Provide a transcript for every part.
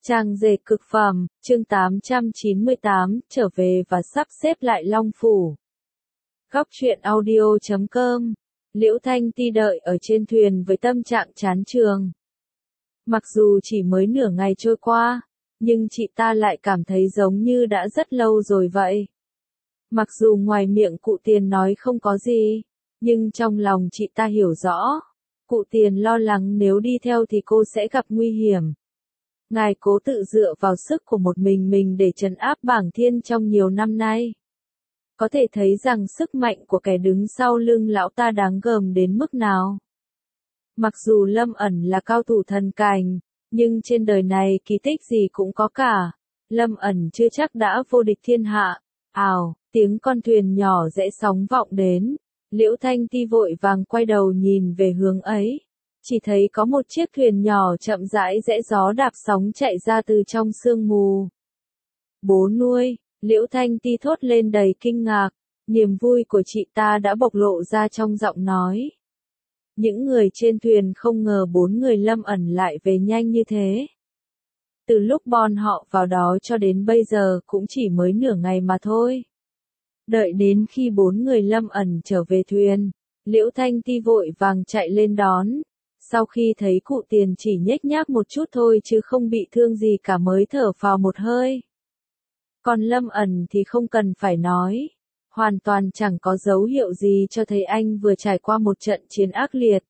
Trang dệt cực phẩm, chương 898, trở về và sắp xếp lại Long Phủ. Góc truyện audio.com, Liễu Thanh Ti đợi ở trên thuyền với tâm trạng chán trường. Mặc dù chỉ mới nửa ngày trôi qua, nhưng chị ta lại cảm thấy giống như đã rất lâu rồi vậy. Mặc dù ngoài miệng cụ Tiền nói không có gì, nhưng trong lòng chị ta hiểu rõ. Cụ Tiền lo lắng nếu đi theo thì cô sẽ gặp nguy hiểm. Ngài Cố tự dựa vào sức của một mình để trấn áp Bảng Thiên trong nhiều năm nay. Có thể thấy rằng sức mạnh của kẻ đứng sau lưng lão ta đáng gờm đến mức nào. Mặc dù Lâm Ẩn là cao thủ thần cảnh, nhưng trên đời này kỳ tích gì cũng có cả. Lâm Ẩn chưa chắc đã vô địch thiên hạ. Ào, tiếng con thuyền nhỏ rẽ sóng vọng đến. Liễu Thanh Ti vội vàng quay đầu nhìn về hướng ấy. Chỉ thấy có một chiếc thuyền nhỏ chậm rãi rẽ gió đạp sóng chạy ra từ trong sương mù. Bố nuôi, Liễu Thanh Ti thốt lên đầy kinh ngạc, niềm vui của chị ta đã bộc lộ ra trong giọng nói. Những người trên thuyền không ngờ 4 người Lâm Ẩn lại về nhanh như thế. Từ lúc bọn họ vào đó cho đến bây giờ cũng chỉ mới nửa ngày mà thôi. Đợi đến khi 4 người Lâm Ẩn trở về thuyền, Liễu Thanh Ti vội vàng chạy lên đón. Sau khi thấy cụ Tiền chỉ nhếch nhác một chút thôi chứ không bị thương gì cả mới thở phào một hơi. Còn Lâm Ẩn thì không cần phải nói. Hoàn toàn chẳng có dấu hiệu gì cho thấy anh vừa trải qua một trận chiến ác liệt.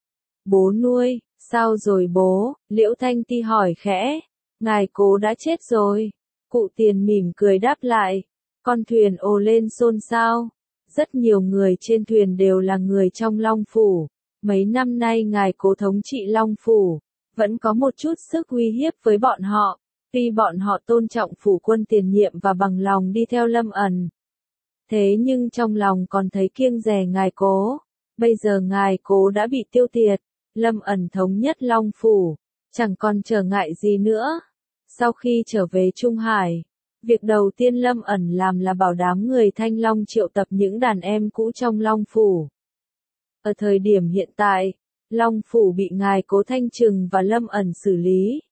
Bố nuôi, sao rồi bố? Liễu Thanh Ti hỏi khẽ. Ngài Cố đã chết rồi. Cụ Tiền mỉm cười đáp lại. Con thuyền ồ lên xôn xao. Rất nhiều người trên thuyền đều là người trong Long Phủ. Mấy năm nay ngài Cố thống trị Long Phủ, vẫn có một chút sức uy hiếp với bọn họ, tuy bọn họ tôn trọng phủ quân tiền nhiệm và bằng lòng đi theo Lâm Ẩn. Thế nhưng trong lòng còn thấy kiêng dè ngài Cố, bây giờ ngài Cố đã bị tiêu diệt, Lâm Ẩn thống nhất Long Phủ, chẳng còn trở ngại gì nữa. Sau khi trở về Trung Hải, việc đầu tiên Lâm Ẩn làm là bảo đám người Thanh Long triệu tập những đàn em cũ trong Long Phủ. Ở thời điểm hiện tại, Long Phủ bị ngài Cố thanh trừng và Lâm Ẩn xử lý.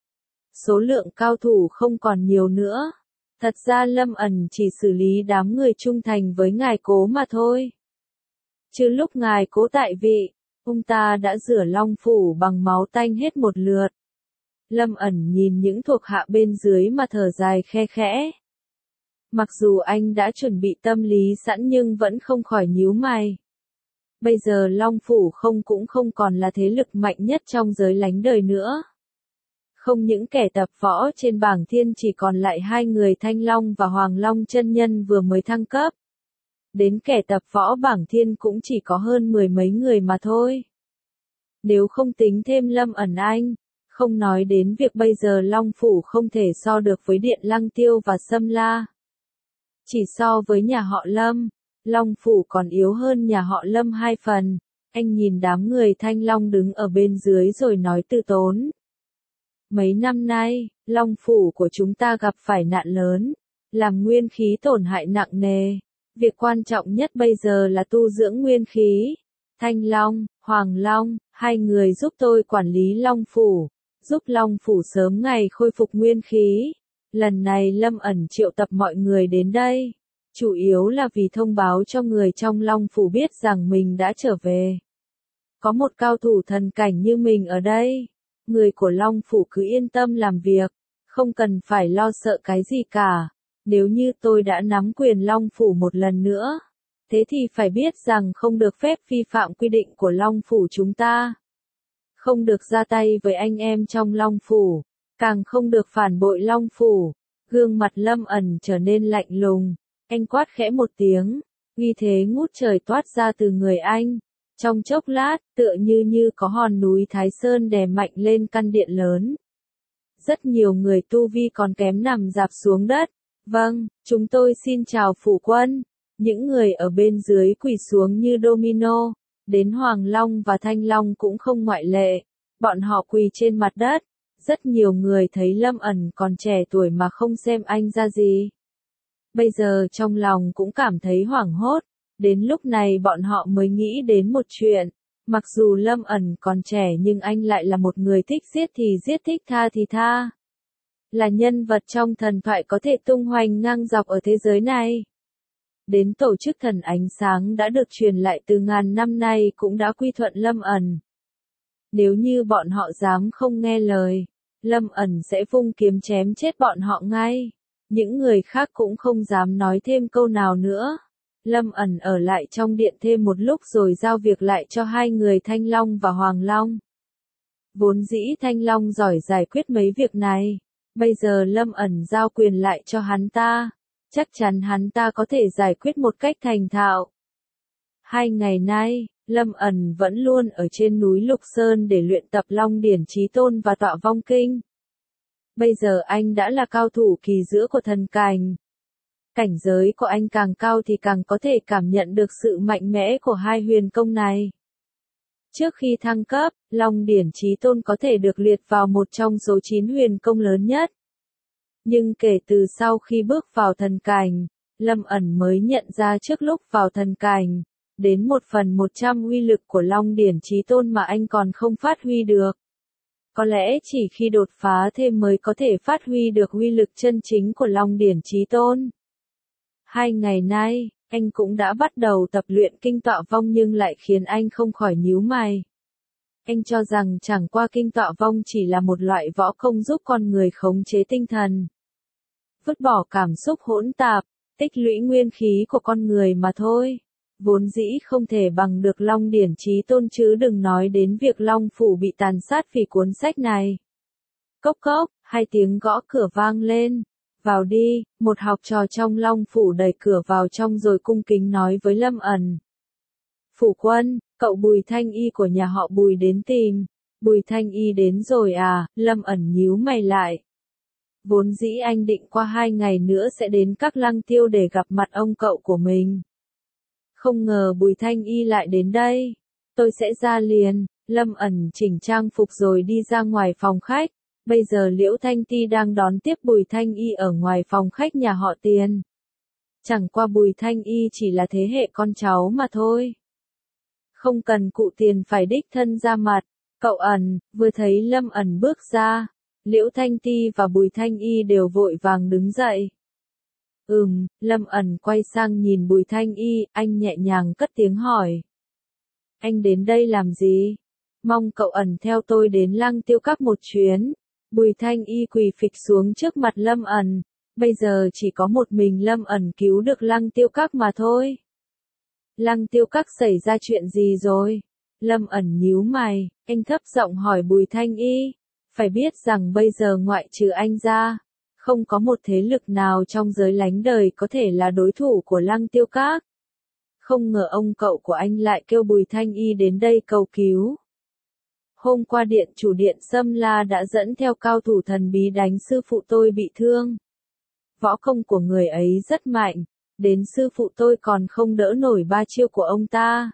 Số lượng cao thủ không còn nhiều nữa. Thật ra Lâm Ẩn chỉ xử lý đám người trung thành với ngài Cố mà thôi. Chứ lúc ngài Cố tại vị, ông ta đã rửa Long Phủ bằng máu tanh hết một lượt. Lâm Ẩn nhìn những thuộc hạ bên dưới mà thở dài khe khẽ. Mặc dù anh đã chuẩn bị tâm lý sẵn nhưng vẫn không khỏi nhíu mày. Bây giờ Long Phủ cũng không còn là thế lực mạnh nhất trong giới lánh đời nữa. Không những kẻ tập võ trên Bảng Thiên chỉ còn lại 2 người Thanh Long và Hoàng Long chân nhân vừa mới thăng cấp. Đến kẻ tập võ Bảng Thiên cũng chỉ có hơn 10 mấy người mà thôi. Nếu không tính thêm Lâm Ẩn anh, không nói đến việc bây giờ Long Phủ không thể so được với Điện Lăng Tiêu và Sâm La. Chỉ so với nhà họ Lâm, Long Phủ còn yếu hơn nhà họ Lâm 2 phần. Anh nhìn đám người Thanh Long đứng ở bên dưới rồi nói từ tốn. Mấy năm nay, Long Phủ của chúng ta gặp phải nạn lớn, làm nguyên khí tổn hại nặng nề. Việc quan trọng nhất bây giờ là tu dưỡng nguyên khí. Thanh Long, Hoàng Long, 2 người giúp tôi quản lý Long Phủ, giúp Long Phủ sớm ngày khôi phục nguyên khí. Lần này Lâm Ẩn triệu tập mọi người đến đây. Chủ yếu là vì thông báo cho người trong Long Phủ biết rằng mình đã trở về. Có một cao thủ thần cảnh như mình ở đây. Người của Long Phủ cứ yên tâm làm việc. Không cần phải lo sợ cái gì cả. Nếu như tôi đã nắm quyền Long Phủ một lần nữa. Thế thì phải biết rằng không được phép vi phạm quy định của Long Phủ chúng ta. Không được ra tay với anh em trong Long Phủ. Càng không được phản bội Long Phủ. Gương mặt Lâm Ẩn trở nên lạnh lùng. Anh quát khẽ một tiếng, uy thế ngút trời toát ra từ người anh. Trong chốc lát, tựa như có hòn núi Thái Sơn đè mạnh lên căn điện lớn. Rất nhiều người tu vi còn kém nằm rạp xuống đất. Vâng, chúng tôi xin chào phủ quân. Những người ở bên dưới quỳ xuống như domino. Đến Hoàng Long và Thanh Long cũng không ngoại lệ. Bọn họ quỳ trên mặt đất. Rất nhiều người thấy Lâm Ẩn còn trẻ tuổi mà không xem anh ra gì. Bây giờ trong lòng cũng cảm thấy hoảng hốt, đến lúc này bọn họ mới nghĩ đến một chuyện, mặc dù Lâm Ẩn còn trẻ nhưng anh lại là một người thích giết thì giết thích tha thì tha. là nhân vật trong thần thoại có thể tung hoành ngang dọc ở thế giới này. Đến tổ chức thần ánh sáng đã được truyền lại từ ngàn năm nay cũng đã quy thuận Lâm ẩn. Nếu như bọn họ dám không nghe lời, Lâm ẩn sẽ vung kiếm chém chết bọn họ ngay. Những người khác cũng không dám nói thêm câu nào nữa. Lâm ẩn ở lại trong điện thêm một lúc rồi giao việc lại cho hai người Thanh Long và Hoàng Long. Vốn dĩ Thanh Long giỏi giải quyết mấy việc này. Bây giờ Lâm ẩn giao quyền lại cho hắn ta. Chắc chắn hắn ta có thể giải quyết một cách thành thạo. 2 ngày nay, Lâm ẩn vẫn luôn ở trên núi Lục Sơn để luyện tập Long Điển Chí Tôn và Tọa Vong Kinh. Bây giờ anh đã là cao thủ kỳ giữa của thần cảnh. Cảnh giới của anh càng cao thì càng có thể cảm nhận được sự mạnh mẽ của hai huyền công này. Trước khi thăng cấp, Long Điển Chí Tôn có thể được liệt vào một trong số 9 huyền công lớn nhất. Nhưng kể từ sau khi bước vào thần cảnh, Lâm ẩn mới nhận ra trước lúc vào thần cảnh, đến 1/100 uy lực của Long Điển Chí Tôn mà anh còn không phát huy được. Có lẽ chỉ khi đột phá thêm mới có thể phát huy được uy lực chân chính của Long Điển Chí Tôn. 2 ngày nay, anh cũng đã bắt đầu tập luyện kinh tọa vong nhưng lại khiến anh không khỏi nhíu mày. Anh cho rằng chẳng qua kinh tọa vong chỉ là một loại võ công giúp con người khống chế tinh thần. Vứt bỏ cảm xúc hỗn tạp, tích lũy nguyên khí của con người mà thôi. Vốn dĩ không thể bằng được Long Điển Chí Tôn chứ đừng nói đến việc Long Phủ bị tàn sát vì cuốn sách này. Cốc cốc, 2 tiếng gõ cửa vang lên. Vào đi, một học trò trong Long Phủ đẩy cửa vào trong rồi cung kính nói với Lâm ẩn. Phủ quân, cậu Bùi Thanh Y của nhà họ Bùi đến tìm. Bùi Thanh Y đến rồi à, Lâm ẩn nhíu mày lại. Vốn dĩ anh định qua 2 ngày nữa sẽ đến Các Lăng Tiêu để gặp mặt ông cậu của mình. Không ngờ Bùi Thanh Y lại đến đây. Tôi sẽ ra liền. Lâm ẩn chỉnh trang phục rồi đi ra ngoài phòng khách. Bây giờ Liễu Thanh Ti đang đón tiếp Bùi Thanh Y ở ngoài phòng khách nhà họ Tiền. Chẳng qua Bùi Thanh Y chỉ là thế hệ con cháu mà thôi. Không cần cụ Tiền phải đích thân ra mặt. Cậu ẩn, vừa thấy Lâm ẩn bước ra, Liễu Thanh Ti và Bùi Thanh Y đều vội vàng đứng dậy. Lâm ẩn quay sang nhìn Bùi Thanh Y, anh nhẹ nhàng cất tiếng hỏi. Anh đến đây làm gì? Mong cậu ẩn theo tôi đến Lăng Tiêu Các một chuyến. Bùi Thanh Y quỳ phịch xuống trước mặt Lâm ẩn. Bây giờ chỉ có một mình Lâm ẩn cứu được Lăng Tiêu Các mà thôi. Lăng Tiêu Các xảy ra chuyện gì rồi? Lâm ẩn nhíu mày, anh thấp giọng hỏi Bùi Thanh Y. Phải biết rằng bây giờ ngoại trừ anh ra, không có một thế lực nào trong giới lánh đời có thể là đối thủ của Lăng Tiêu Các. Không ngờ ông cậu của anh lại kêu Bùi Thanh Y đến đây cầu cứu. Hôm qua điện chủ điện Sâm La đã dẫn theo cao thủ thần bí đánh sư phụ tôi bị thương. Võ công của người ấy rất mạnh, đến sư phụ tôi còn không đỡ nổi 3 chiêu của ông ta.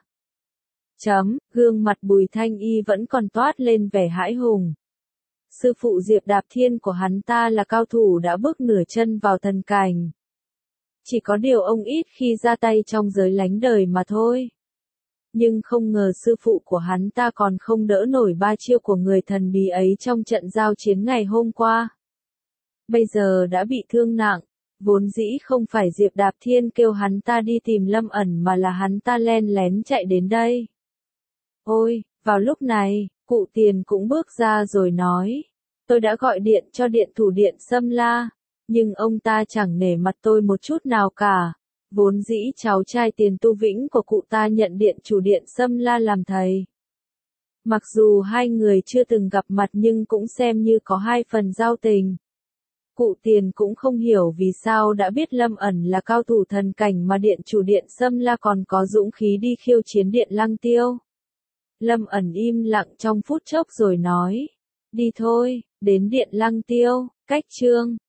Gương mặt Bùi Thanh Y vẫn còn toát lên vẻ hãi hùng. Sư phụ Diệp Đạp Thiên của hắn ta là cao thủ đã bước nửa chân vào thần cảnh. Chỉ có điều ông ít khi ra tay trong giới lánh đời mà thôi. Nhưng không ngờ sư phụ của hắn ta còn không đỡ nổi 3 chiêu của người thần bí ấy trong trận giao chiến ngày hôm qua. Bây giờ đã bị thương nặng, vốn dĩ không phải Diệp Đạp Thiên kêu hắn ta đi tìm Lâm ẩn mà là hắn ta len lén chạy đến đây. Ôi, vào lúc này, cụ Tiền cũng bước ra rồi nói. Tôi đã gọi điện cho điện thủ điện Sâm La, nhưng ông ta chẳng nể mặt tôi một chút nào cả. Vốn dĩ cháu trai Tiền Tu Vĩnh của cụ ta nhận điện chủ điện Sâm La làm thầy. Mặc dù hai người chưa từng gặp mặt nhưng cũng xem như có 2 phần giao tình. Cụ Tiền cũng không hiểu vì sao đã biết Lâm ẩn là cao thủ thần cảnh mà điện chủ điện Sâm La còn có dũng khí đi khiêu chiến điện Lăng Tiêu. Lâm ẩn im lặng trong phút chốc rồi nói. Đi thôi, đến điện Lăng Tiêu, cách chương